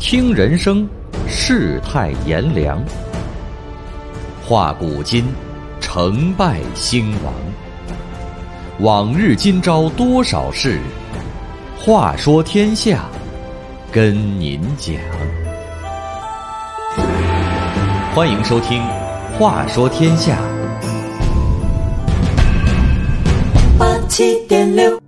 听人生，世态炎凉，话古今，成败兴亡。往日今朝多少事，话说天下，跟您讲。欢迎收听《话说天下》。 87.6，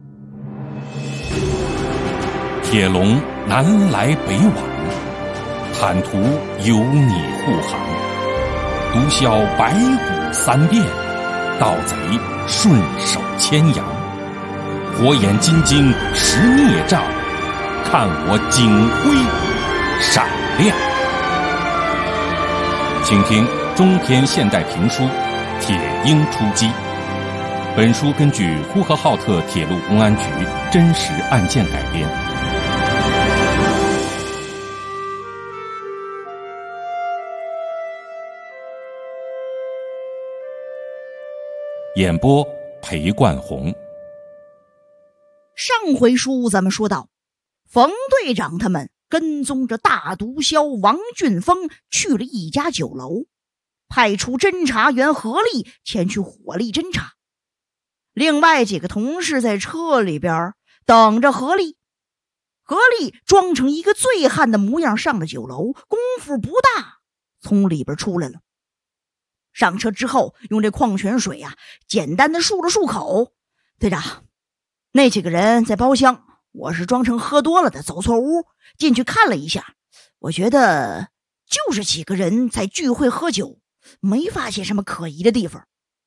铁笼南来北往，坦途有你护航。毒枭白骨三变，盗贼顺手牵羊。火眼金睛识孽障，看我警徽闪亮。请听中篇现代评书《铁鹰出击》。本书根据呼和浩特铁路公安局真实案件改编。演播裴冠红。 上回书咱们说到，冯队长他们跟踪着大毒枭王俊峰去了一家酒楼，派出侦查员何力前去火力侦查。另外几个同事在车里边等着何力。何力装成一个醉汉的模样上了酒楼，功夫不大从里边出来了。上车之后用这矿泉水简单的漱了漱口。队长，那几个人在包厢，我是装成喝多了的走错屋进去看了一下，我觉得就是几个人在聚会喝酒，没发现什么可疑的地方。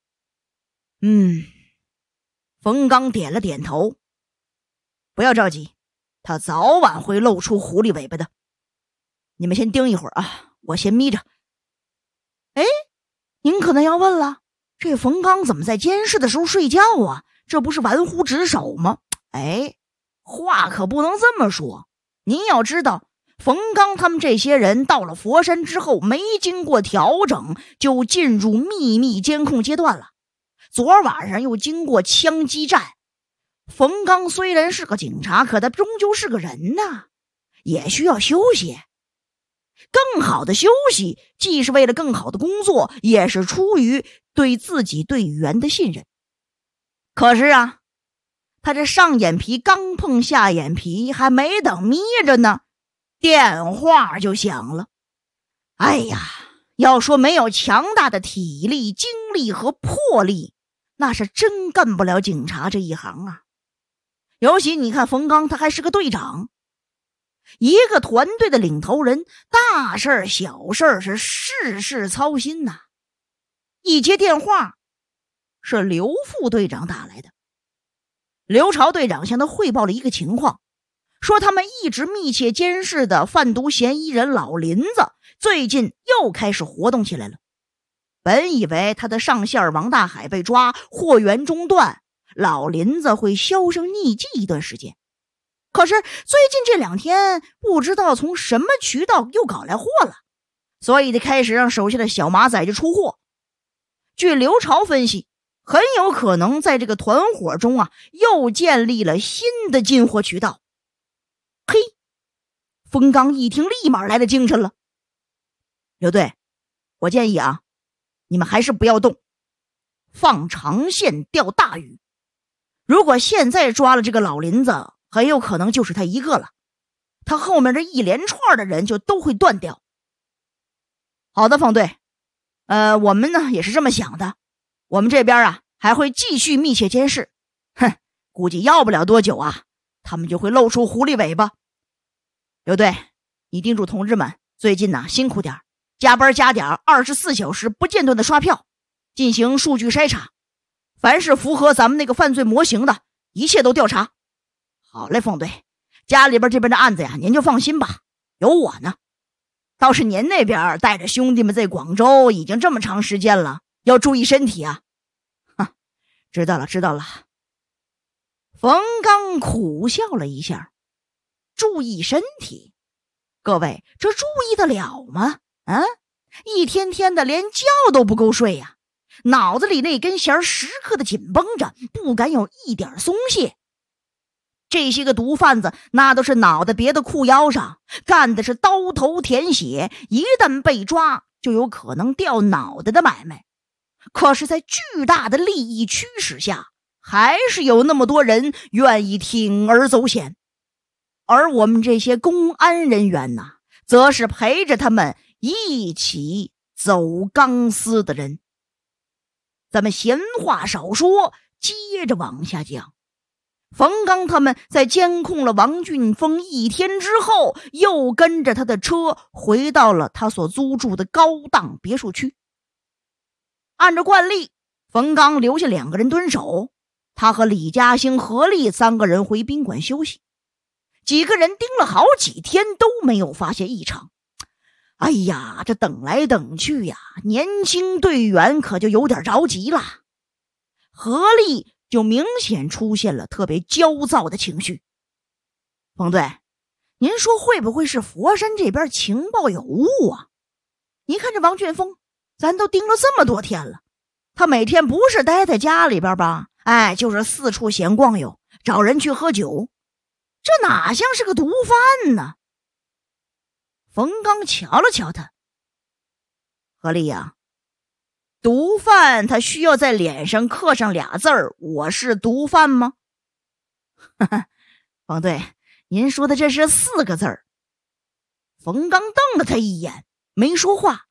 冯刚点了点头。不要着急，他早晚会露出狐狸尾巴的。你们先盯一会儿我先眯着。您可能要问了，这冯刚怎么在监视的时候睡觉这不是玩忽职守吗？话可不能这么说。您要知道，冯刚他们这些人到了佛山之后，没经过调整就进入秘密监控阶段了。昨晚上又经过枪击战。冯刚虽然是个警察，可他终究是个人也需要休息。更好的休息，既是为了更好的工作，也是出于对自己队员的信任。可是他这上眼皮刚碰下眼皮，还没等眯着呢，电话就响了。要说没有强大的体力、精力和魄力，那是真干不了警察这一行尤其你看冯刚，他还是个队长，一个团队的领头人，大事儿小事儿是事事操心一接电话，是刘副队长打来的。刘朝队长向他汇报了一个情况，说他们一直密切监视的贩毒嫌疑人老林子最近又开始活动起来了。本以为他的上线王大海被抓，货源中断，老林子会销声匿迹一段时间。可是最近这2天不知道从什么渠道又搞来货了，所以得开始让手下的小马仔就出货。据刘朝分析，很有可能在这个团伙中又建立了新的进货渠道。冯刚一听立马来了精神了。刘队，我建议你们还是不要动，放长线钓大鱼。如果现在抓了这个老林子，很有可能就是他一个了，他后面这一连串的人就都会断掉。好的，冯队，我们呢也是这么想的，我们这边还会继续密切监视。估计要不了多久他们就会露出狐狸尾巴。刘队，你叮嘱同志们最近辛苦点，加班加点，24小时不间断的刷票，进行数据筛查，凡是符合咱们那个犯罪模型的，一切都调查。好嘞，冯队，家里边这边的案子您就放心吧，有我呢。倒是您那边带着兄弟们在广州已经这么长时间了，要注意身体知道了。冯刚苦笑了一下，注意身体？各位，这注意得了吗？一天天的连觉都不够睡脑子里那根弦时刻的紧绷着，不敢有一点松懈。 这些个毒贩子那都是脑袋别的裤腰上，干的是刀头舔血，一旦被抓就有可能掉脑袋的买卖。可是在巨大的利益驱使下，还是有那么多人愿意铤而走险。而我们这些公安人员呢，则是陪着他们一起走钢丝的人。咱们闲话少说，接着往下讲。冯刚他们在监控了王俊峰1天之后，又跟着他的车回到了他所租住的高档别墅区。按照惯例，冯刚留下2个人蹲守，他和李嘉兴、何丽3个人回宾馆休息。几个人盯了好几天都没有发现异常。哎呀，这等来等去呀，年轻队员可就有点着急了。何丽就明显出现了特别焦躁的情绪。冯队，您说会不会是佛山这边情报有误啊？你看这王俊峰，咱都盯了这么多天了，他每天不是待在家里边吧，就是四处闲逛悠，找人去喝酒，这哪像是个毒贩呢？冯刚瞧了瞧他，何丽呀，毒贩他需要在脸上刻上俩字儿，我是毒贩吗？冯队，您说的这是4个字儿。冯刚瞪了他一眼，没说话。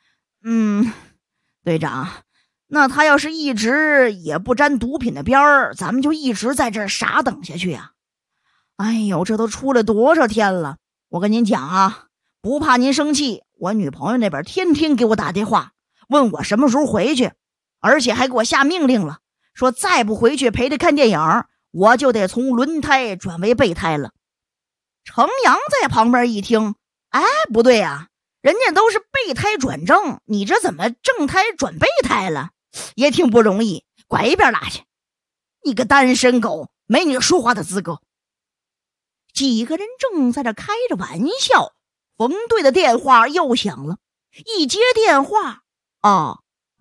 队长，那他要是一直也不沾毒品的边儿，咱们就一直在这儿傻等下去啊。哎呦，这都出了多少天了，我跟您讲啊，不怕您生气，我女朋友那边天天给我打电话，问我什么时候回去，而且还给我下命令了，说再不回去陪她看电影，我就得从轮胎转为备胎了。程阳在旁边一听，不对啊，人家都是备胎转正，你这怎么正胎转备胎了？也挺不容易，拐一边拉去。你个单身狗，没你说话的资格。几个人正在这开着玩笑，冯队的电话又响了。一接电话，好，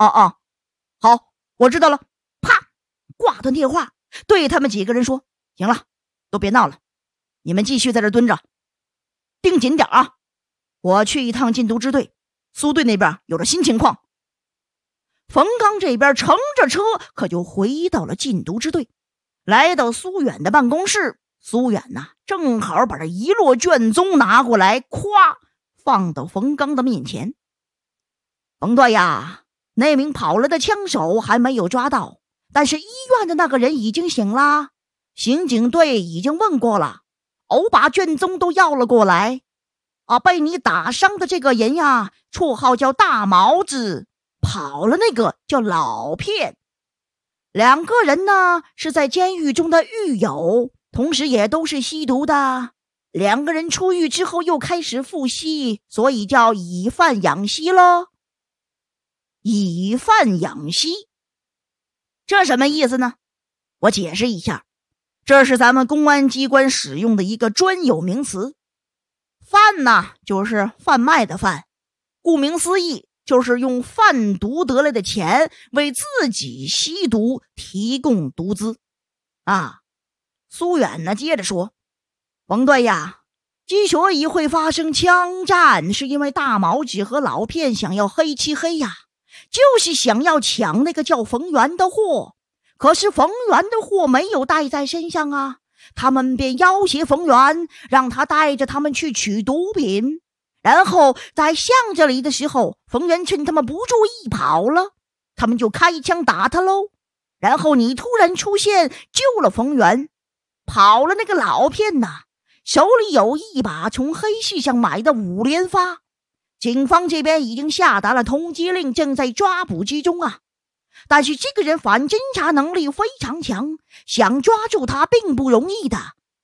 我知道了。啪，挂断电话，对他们几个人说，行了，都别闹了，你们继续在这蹲着，盯紧点啊，我去一趟禁毒支队，苏队那边有了新情况。冯刚这边乘着车可就回到了禁毒支队，来到苏远的办公室。苏远正好把这一摞卷宗拿过来，咵放到冯刚的面前。冯队呀，那名跑了的枪手还没有抓到，但是医院的那个人已经醒了，刑警队已经问过了，偶把卷宗都要了过来。被你打伤的这个人呀，绰号叫大毛子，跑了那个叫老片。2个人呢是在监狱中的狱友，同时也都是吸毒的。2个人出狱之后又开始复吸，所以叫以贩养吸咯。以贩养吸，这什么意思呢？我解释一下，这是咱们公安机关使用的一个专有名词。贩呢，就是贩卖的贩，顾名思义，就是用贩毒得来的钱为自己吸毒提供毒资苏远呢接着说，冯队呀，之所以会发生枪战，是因为大毛子和老片想要黑吃黑呀，就是想要抢那个叫冯源的货。可是冯源的货没有带在身上啊，他们便要挟冯源，让他带着他们去取毒品。然后在巷子里的时候，冯源趁他们不注意跑了，他们就开枪打他喽。然后你突然出现，救了冯源。跑了那个老片手里有一把从黑市上买的5连发，警方这边已经下达了通缉令，正在抓捕之中啊。但是这个人反侦查能力非常强，想抓住他并不容易的。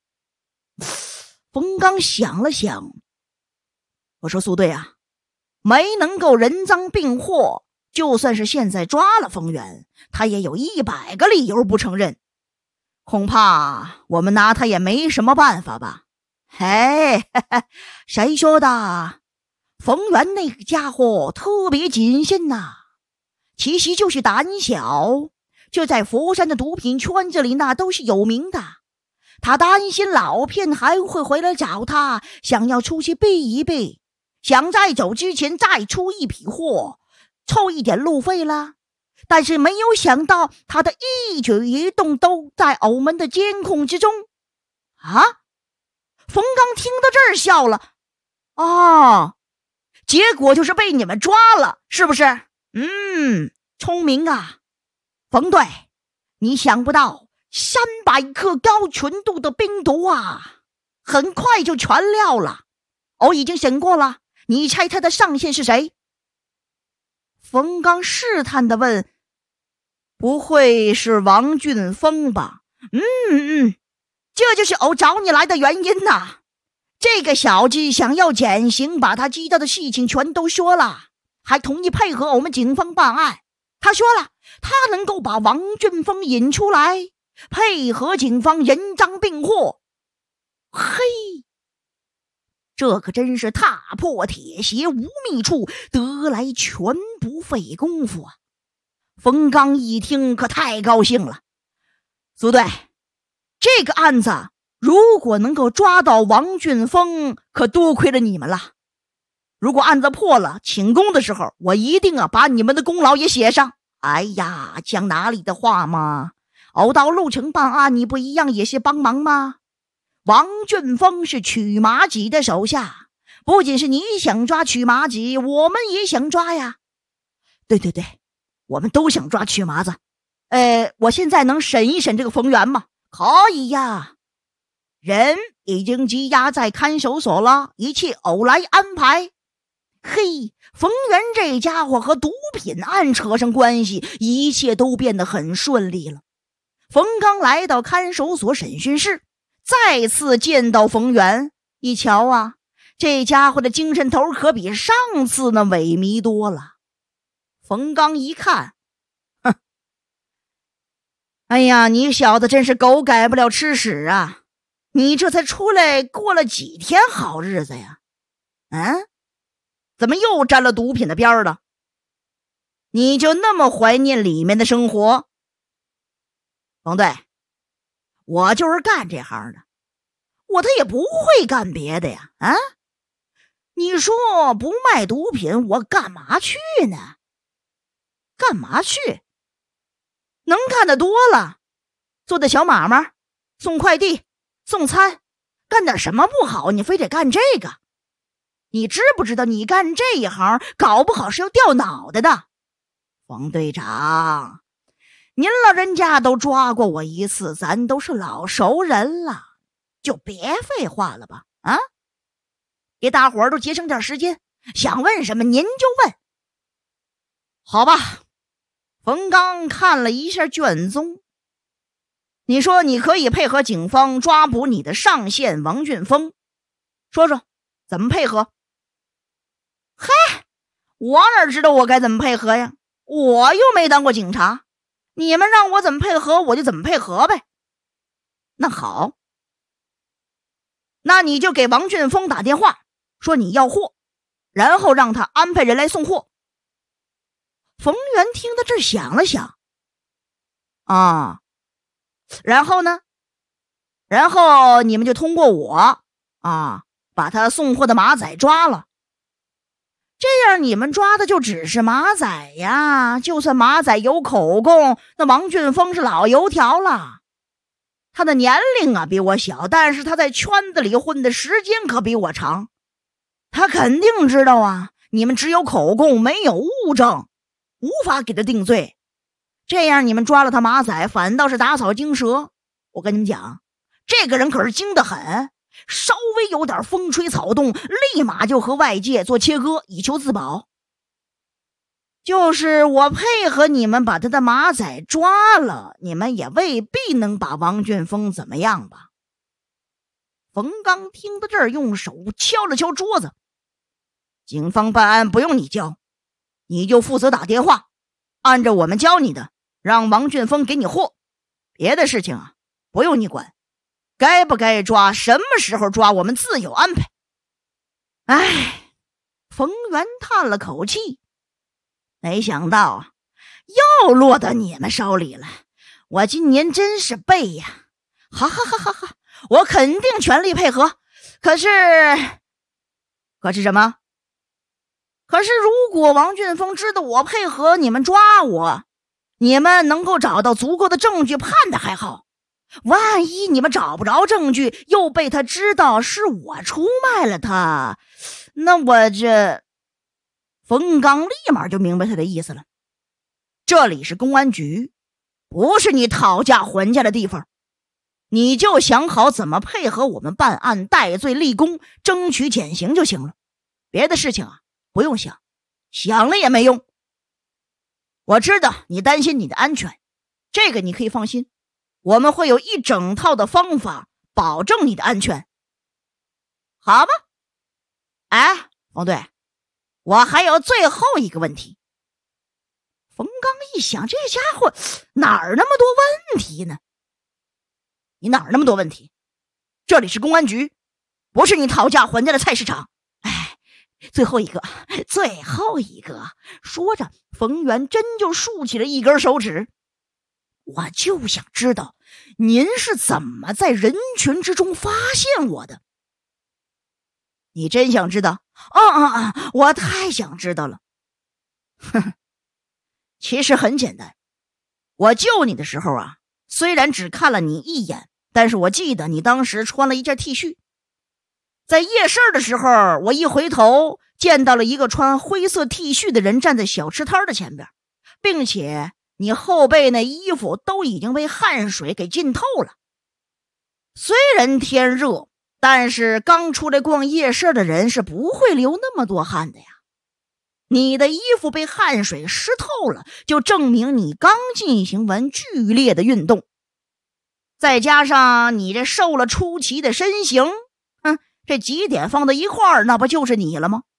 冯刚想了想，我说苏队啊，没能够人赃并获，就算是现在抓了冯源，他也有100个理由不承认，恐怕我们拿他也没什么办法吧。谁说的？冯源那个家伙特别谨慎其实就是胆小，这在佛山的毒品圈子里那都是有名的。 他担心老片还会回来找他，想要出去避一避，想在走之前再出一批货，凑一点路费啦。但是没有想到他的一举一动都在欧门的监控之中。啊！冯刚听到这儿笑了。哦，结果就是被你们抓了，是不是？聪明啊。冯队，你想不到300克高纯度的冰毒啊，很快就全撂了。我已经审过了，你猜他的上线是谁？冯刚试探地问：不会是王俊峰吧？这就是我找你来的原因呐。这个小子想要减刑，把他知道的事情全都说了，还同意配合我们警方办案。他说了，他能够把王俊峰引出来，配合警方人赃并获。嘿，这可真是踏破铁鞋无觅处，得来全不费功夫啊。冯刚一听可太高兴了。苏队，这个案子如果能够抓到王俊峰，可多亏了你们了。如果案子破了，请功的时候，我一定把你们的功劳也写上。哎呀，讲哪里的话嘛，偶到路程办案，你不一样也是帮忙吗？王俊峰是曲麻子的手下，不仅是你想抓曲麻子，我们也想抓呀。对，我们都想抓曲麻子。我现在能审一审这个冯源吗？可以呀，人已经羁押在看守所了，一切偶来安排。嘿，冯源这家伙和毒品案扯上关系，一切都变得很顺利了。冯刚来到看守所审讯室，再次见到冯源，一瞧啊，这家伙的精神头可比上次那萎靡多了。冯刚一看，哎呀，你小子真是狗改不了吃屎啊！你这才出来过了几天好日子呀？怎么又沾了毒品的边儿了？你就那么怀念里面的生活？冯队，我就是干这行的，他也不会干别的呀。你说不卖毒品，我干嘛去呢？干嘛去？能干的多了，做点小买卖，送快递，送餐，干点什么不好，你非得干这个？你知不知道你干这一行搞不好是要掉脑袋的？冯队长，您老人家都抓过我一次，咱都是老熟人了，就别废话了吧。给大伙儿都节省点时间，想问什么您就问。好吧，冯刚看了一下卷宗，你说你可以配合警方抓捕你的上线王俊峰，说说怎么配合？嗨，我哪知道我该怎么配合呀？我又没当过警察，你们让我怎么配合我就怎么配合呗。那好，那你就给王俊峰打电话，说你要货，然后让他安排人来送货。冯源听到这儿想了想，然后呢？然后你们就通过我把他送货的马仔抓了。这样你们抓的就只是马仔呀，就算马仔有口供，那王俊峰是老油条了。他的年龄比我小，但是他在圈子里混的时间可比我长。他肯定知道你们只有口供没有物证，无法给他定罪。这样你们抓了他马仔，反倒是打草惊蛇。我跟你们讲，这个人可是精得很，稍微有点风吹草动，立马就和外界做切割，以求自保。就是我配合你们把他的马仔抓了，你们也未必能把王俊峰怎么样吧？冯刚听到这儿，用手敲了敲桌子。警方办案不用你教，你就负责打电话，按照我们教你的，让王俊峰给你货。别的事情不用你管，该不该抓，什么时候抓，我们自有安排。冯源叹了口气，没想到又落到你们手里了，我今年真是背呀！哈， 我肯定全力配合。可是什么？可是如果王俊峰知道我配合你们抓我，你们能够找到足够的证据判他还好，万一你们找不着证据，又被他知道是我出卖了他，那我这……冯刚立马就明白他的意思了。这里是公安局，不是你讨价还价的地方，你就想好怎么配合我们办案，戴罪立功，争取减刑就行了。别的事情啊，不用想，想了也没用。我知道你担心你的安全，这个你可以放心，我们会有一整套的方法保证你的安全。好吧？哎，冯队，我还有最后一个问题。冯刚一想，这家伙哪儿那么多问题呢？你哪儿那么多问题？这里是公安局，不是你讨价还价的菜市场。哎，最后一个。说着，冯源真就竖起了一根手指。我就想知道，您是怎么在人群之中发现我的？你真想知道？我太想知道了。哼，其实很简单，我救你的时候啊，虽然只看了你一眼，但是我记得你当时穿了一件 T 恤。在夜市的时候，我一回头见到了一个穿灰色 T 恤的人站在小吃摊的前边，并且你后背那衣服都已经被汗水给浸透了。虽然天热，但是刚出来逛夜市的人是不会流那么多汗的呀。你的衣服被汗水湿透了，就证明你刚进行完剧烈的运动。再加上你这瘦了出奇的身形，这几点放到一块儿，那不就是你了吗？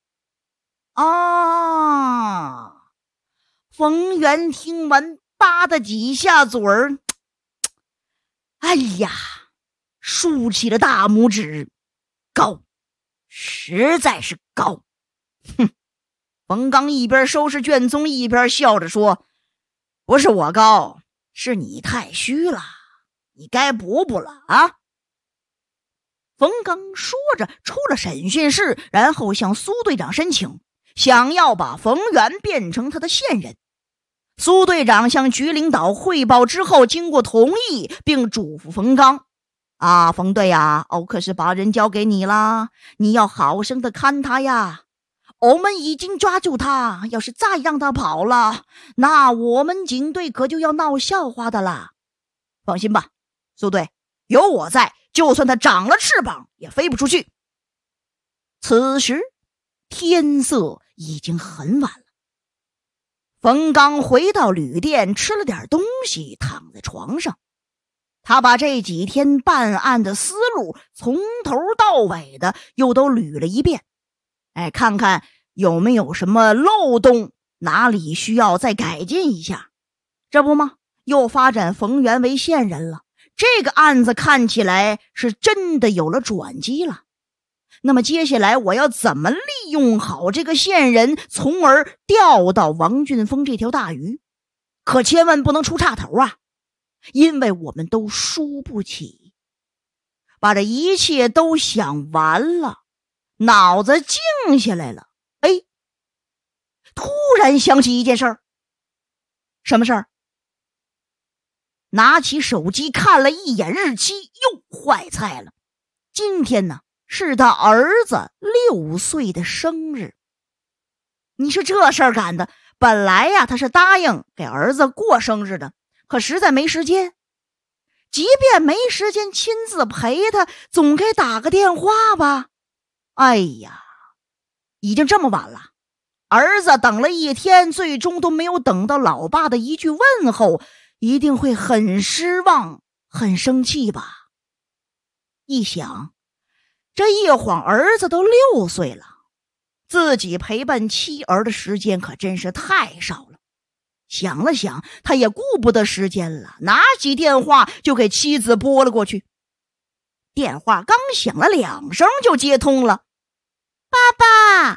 冯源听完吧嗒几下嘴儿，哎呀，竖起了大拇指，高，实在是高。冯刚一边收拾卷宗一边笑着说：“不是我高，是你太虚了，你该补补了啊。”冯刚说着出了审讯室，然后向苏队长申请，想要把冯源变成他的线人。苏队长向局领导汇报之后，经过同意，并嘱咐冯刚：“冯队呀，我可是把人交给你啦，你要好生的看他呀。我们已经抓住他，要是再让他跑了，那我们警队可就要闹笑话的啦。放心吧，苏队，有我在，就算他长了翅膀也飞不出去。”此时天色已经很晚了。冯刚回到旅店，吃了点东西，躺在床上。他把这几天办案的思路从头到尾的又都捋了一遍，看看有没有什么漏洞，哪里需要再改进一下。这不吗？又发展冯源为线人了，这个案子看起来是真的有了转机了。那么接下来我要怎么利用好这个线人，从而钓到王俊峰这条大鱼？可千万不能出岔头啊，因为我们都输不起。把这一切都想完了，脑子静下来了。突然想起一件事儿。什么事儿？拿起手机看了一眼日期，又坏菜了。今天呢，是他儿子6岁的生日。你说这事儿干的，本来呀他是答应给儿子过生日的，可实在没时间。即便没时间亲自陪他，总该打个电话吧。哎呀，已经这么晚了，儿子等了一天，最终都没有等到老爸的一句问候，一定会很失望，很生气吧。一想，这一晃儿子都6岁了，自己陪伴妻儿的时间可真是太少了。想了想，他也顾不得时间了，拿起电话就给妻子拨了过去。电话刚响了2声就接通了。爸爸，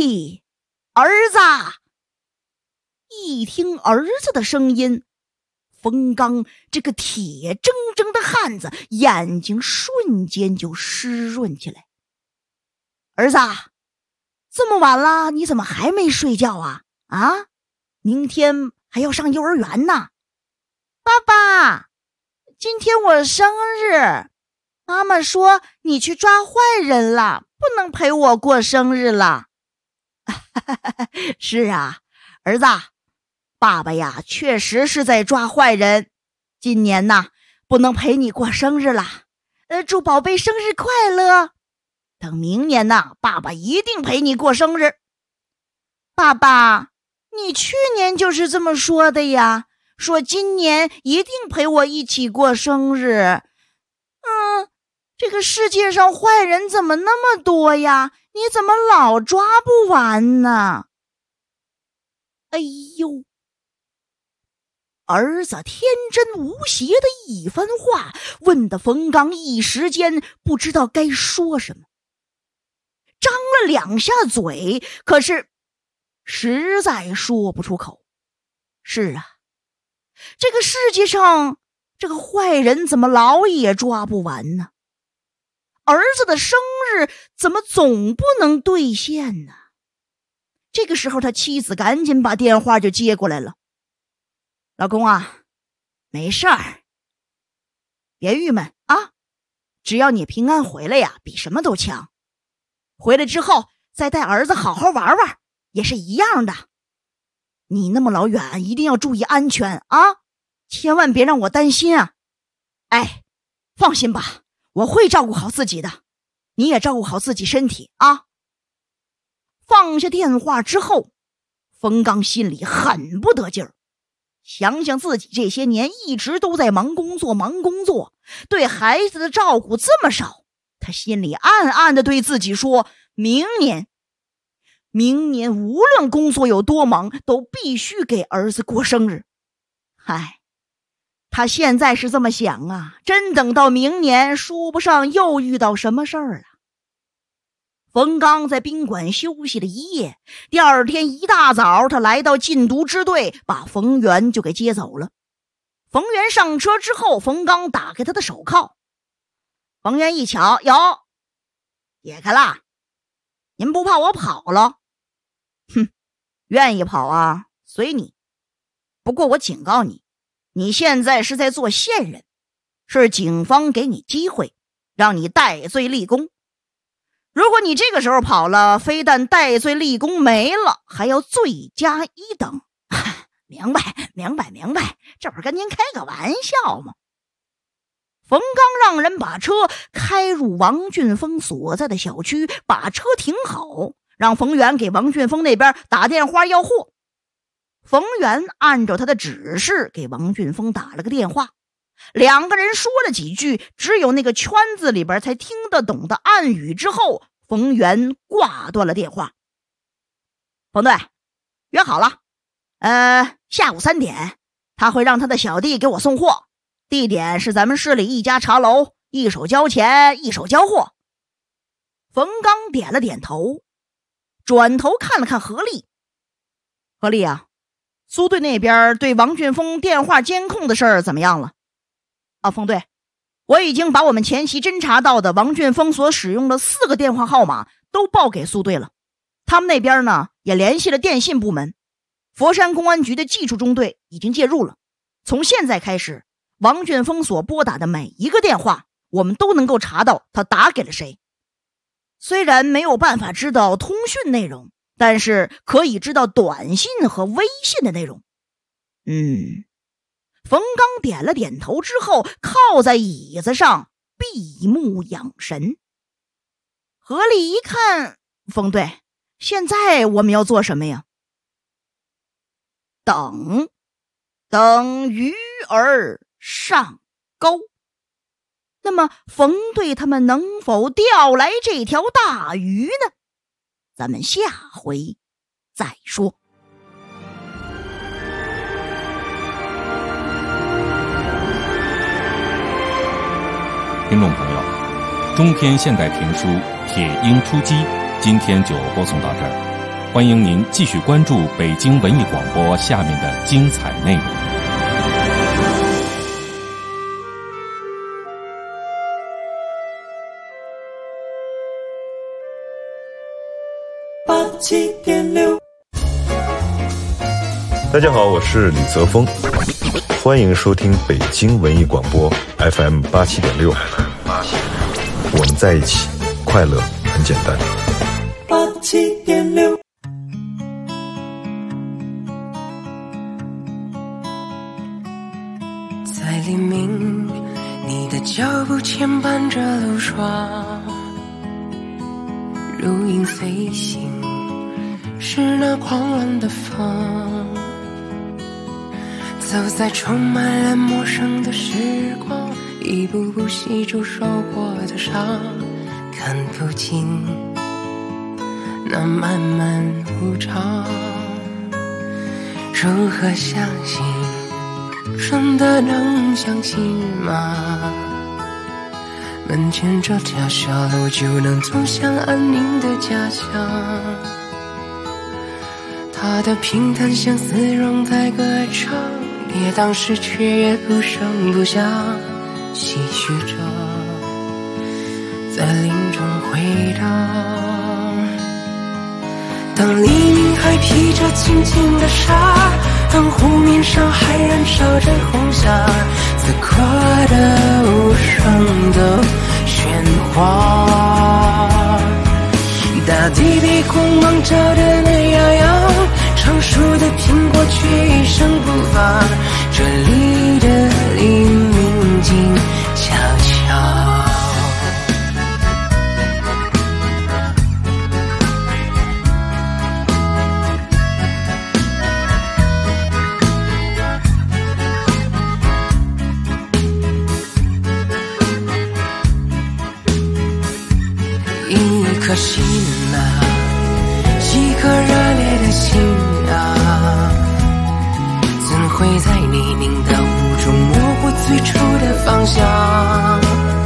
儿子。一听儿子的声音， 冯刚这个铁铮铮的汉子眼睛瞬间就湿润起来。儿子，这么晚了，你怎么还没睡觉啊？明天还要上幼儿园呢。爸爸，今天我生日，妈妈说你去抓坏人了，不能陪我过生日了。是啊，儿子，爸爸呀，确实是在抓坏人。今年呢，不能陪你过生日了。祝宝贝生日快乐。等明年呢，爸爸一定陪你过生日。爸爸，你去年就是这么说的呀，说今年一定陪我一起过生日。这个世界上坏人怎么那么多呀？你怎么老抓不完呢？哎呦！儿子天真无邪的一番话，问得冯刚一时间不知道该说什么，张了两下嘴，可是实在说不出口。是啊，这个世界上这个坏人怎么老也抓不完呢？儿子的生日怎么总不能兑现呢？这个时候他妻子赶紧把电话就接过来了。老公啊，没事儿，别郁闷啊，只要你平安回来呀，比什么都强。回来之后再带儿子好好玩玩，也是一样的。你那么老远，一定要注意安全啊，千万别让我担心啊。哎，放心吧，我会照顾好自己的，你也照顾好自己身体啊。放下电话之后，冯刚心里很不得劲儿，想想自己这些年一直都在忙工作，对孩子的照顾这么少，他心里暗暗地对自己说，明年无论工作有多忙，都必须给儿子过生日。他现在是这么想啊，真等到明年，说不上又遇到什么事儿了。冯刚在宾馆休息了一夜，第二天一大早，他来到禁毒支队，把冯源就给接走了。冯源上车之后，冯刚打开他的手铐。冯源一瞧，哟，解开了，您不怕我跑了？愿意跑啊，随你。不过我警告你，你现在是在做线人，是警方给你机会，让你戴罪立功。如果你这个时候跑了，非但戴罪立功没了，还要罪加一等。明白，这不是跟您开个玩笑吗？冯刚让人把车开入王俊峰所在的小区，把车停好，让冯源给王俊峰那边打电话要货。冯源按照他的指示给王俊峰打了个电话，两个人说了几句只有那个圈子里边才听得懂的暗语之后，冯源挂断了电话。冯队，约好了，下午3点，他会让他的小弟给我送货，地点是咱们市里一家茶楼，一手交钱，一手交货。冯刚点了点头，转头看了看何丽。何丽啊，苏队那边对王俊峰电话监控的事儿怎么样了？冯队，我已经把我们前期侦查到的王俊峰所使用的4个电话号码都报给苏队了，他们那边呢也联系了电信部门，佛山公安局的技术中队已经介入了。从现在开始，王俊峰所拨打的每一个电话，我们都能够查到他打给了谁。虽然没有办法知道通讯内容，但是可以知道短信和微信的内容。冯刚点了点头之后，靠在椅子上闭目养神。何丽一看，冯队，现在我们要做什么呀？等鱼儿上钩。那么冯队他们能否钓来这条大鱼呢？咱们下回再说。 听众朋友，中篇现代评书《铁鹰出击》今天就播送到这儿，欢迎您继续关注北京文艺广播下面的精彩内容。 87.6。 大家好，我是李泽峰，欢迎收听北京文艺广播 FM 87.6。我们在一起，快乐很简单。 87.6。在黎明，你的脚步牵绊着路霜，如影随形，是那狂乱的风，走在充满了陌生的时光，一步步细数受过的伤，看不尽那漫漫无常。如何相信，真的能相信吗？门前这条小路就能走向安宁的家乡，它的平淡像丝绒在歌唱，也当时却也不声不响，唏嘘着在林中回荡。当黎明还披着轻轻的纱，当湖面上还燃烧着红霞，此刻的无声的喧哗，大地被光芒照得暖洋洋，成熟的苹果却一声不发，这里的黎明静悄悄。一颗心啊，一颗热烈的心啊，怎会在泥泞的雾中模糊最初的方向？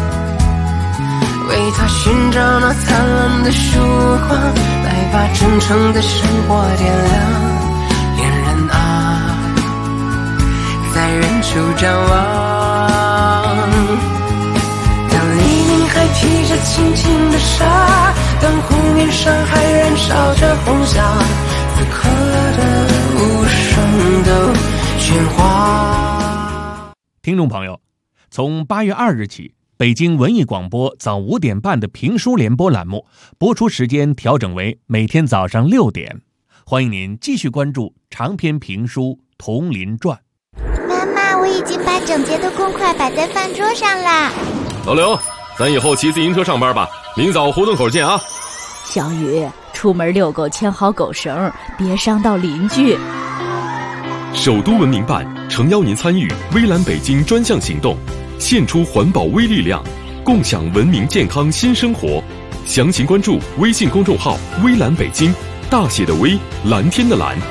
为他寻找那灿烂的曙光，来把真诚的生活点亮。恋人啊，在远处张望，当黎明还披着轻轻的纱，当湖面上还燃烧着红霞，此刻的无声的喧哗。 听众朋友，从8月2日起，北京文艺广播早5点半的评书联播栏目播出时间调整为每天早上6点。欢迎您继续关注长篇评书《铜林传》。 妈妈，我已经把整洁的公筷摆在饭桌上啦。 老刘，咱以后骑自行车上班吧，明早胡同口见啊。 小雨，出门遛狗牵好狗绳，别伤到邻居。 首都文明办诚邀您参与微蓝北京专项行动，献出环保微力量，共享文明健康新生活。详情关注微信公众号微蓝北京，大写的微，蓝天的蓝。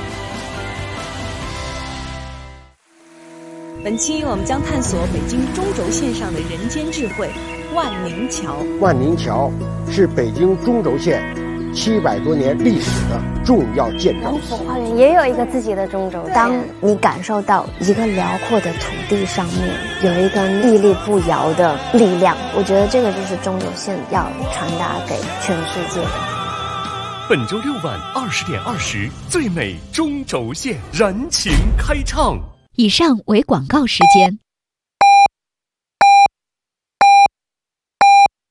本期我们将探索北京中轴线上的人间智慧——万宁桥。 万宁桥是北京中轴线700多年历史的重要建筑。 龙府花园也有一个自己的中轴线。当你感受到一个辽阔的土地上面有一个屹立不摇的力量，我觉得这个就是中轴线要传达给全世界的。 本周6晚20点20，最美中轴线燃情开唱。 以上为广告时间。